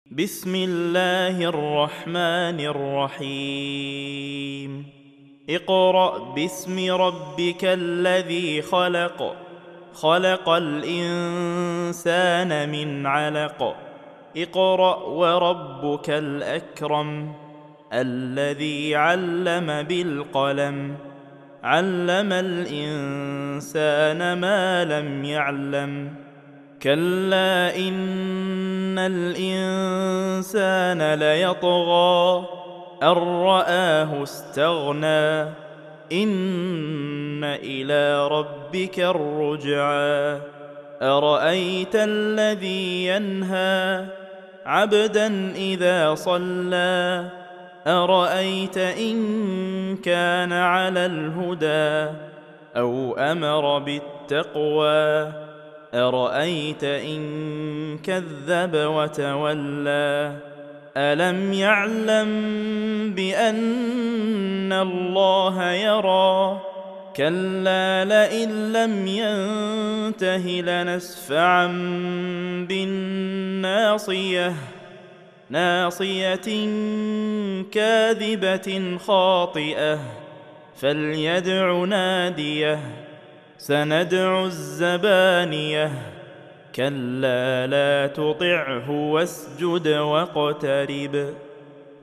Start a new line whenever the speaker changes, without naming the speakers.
بسم الله الرحمن الرحيم اقرأ باسم ربك الذي خلق خلق الإنسان من علق اقرأ وربك الأكرم الذي علم بالقلم علم الإنسان ما لم يعلم كلا إن الإنسان ليطغى أن رآه استغنى إن إلى ربك الرجعى أرأيت الذي ينهى عبدا إذا صلى أرأيت إن كان على الهدى أو أمر بالتقوى أرأيت إن كذب وتولى ألم يعلم بأن الله يرى كلا لئن لم ينته لنسفعا بالناصية ناصية كاذبة خاطئة فليدع ناديه سندع الزبانية كلا لا تطعه واسجد واقترب